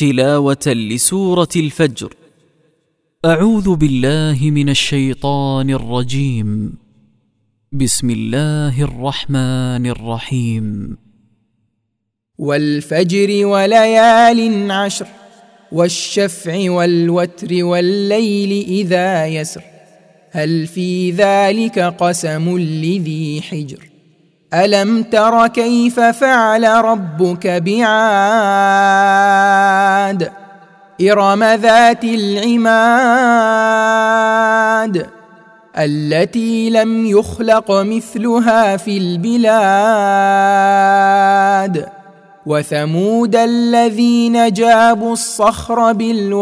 تلاوة لسورة الفجر. أعوذ بالله من الشيطان الرجيم. بسم الله الرحمن الرحيم. والفجر وليال عشر والشفع والوتر والليل إذا يسر هل في ذلك قسم لذي حجر ألم تر كيف فعل ربك بعاد إرم ذات العماد التي لم يخلق مثلها في البلاد وثمود الذين جابوا الصخر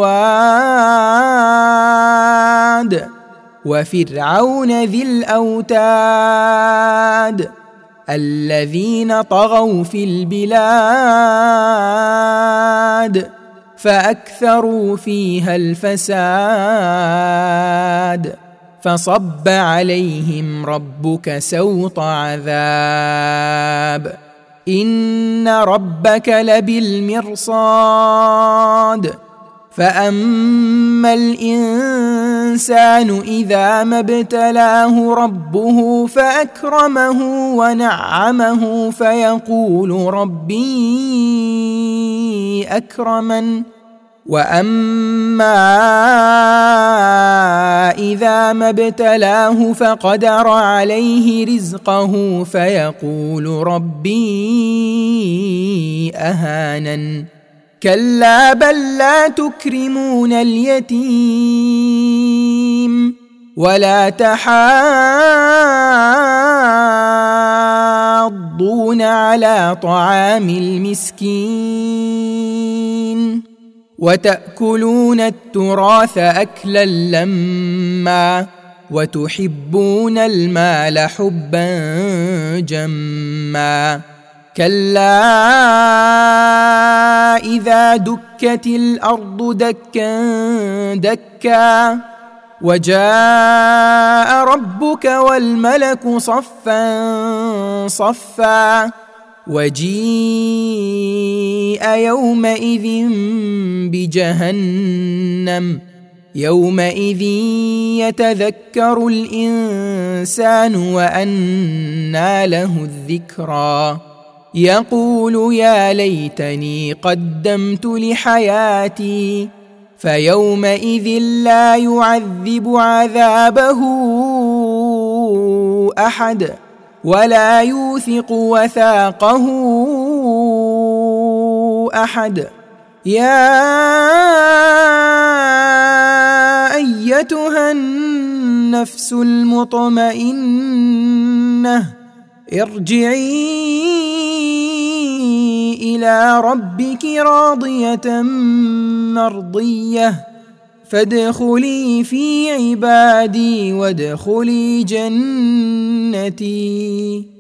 بالواد وفرعون ذي الأوتاد الذين طغوا في البلاد فأكثروا فيها الفساد فصب عليهم ربك سوط عذاب إن ربك لبالمرصاد فأما الإنسان إذا ما ابتلاه ربه فأكرمه ونعمه فيقول ربي أكرمن وأما إذا ما ابتلاه فقدر عليه رزقه فيقول ربي أهانن كلا بل لا تكرمون اليتيم ولا تحاضون على طعام المسكين وتأكلون التراث أكلا لما وتحبون المال حبا جما كلا إذا دكت الأرض دكا دكا وجاء ربك والملك صفا صفا وجيء يومئذ بجهنم يومئذ يتذكر الإنسان وأنى له الذكرى يقول يا ليتني قدمت لحياتي فيومئذ لا يعذب عذابه أحد ولا يوثق وثاقه أحد يا أيتها النفس المطمئنة ارجعي إلى ربك راضية مرضية فادخلي في عبادي وادخلي جنتي.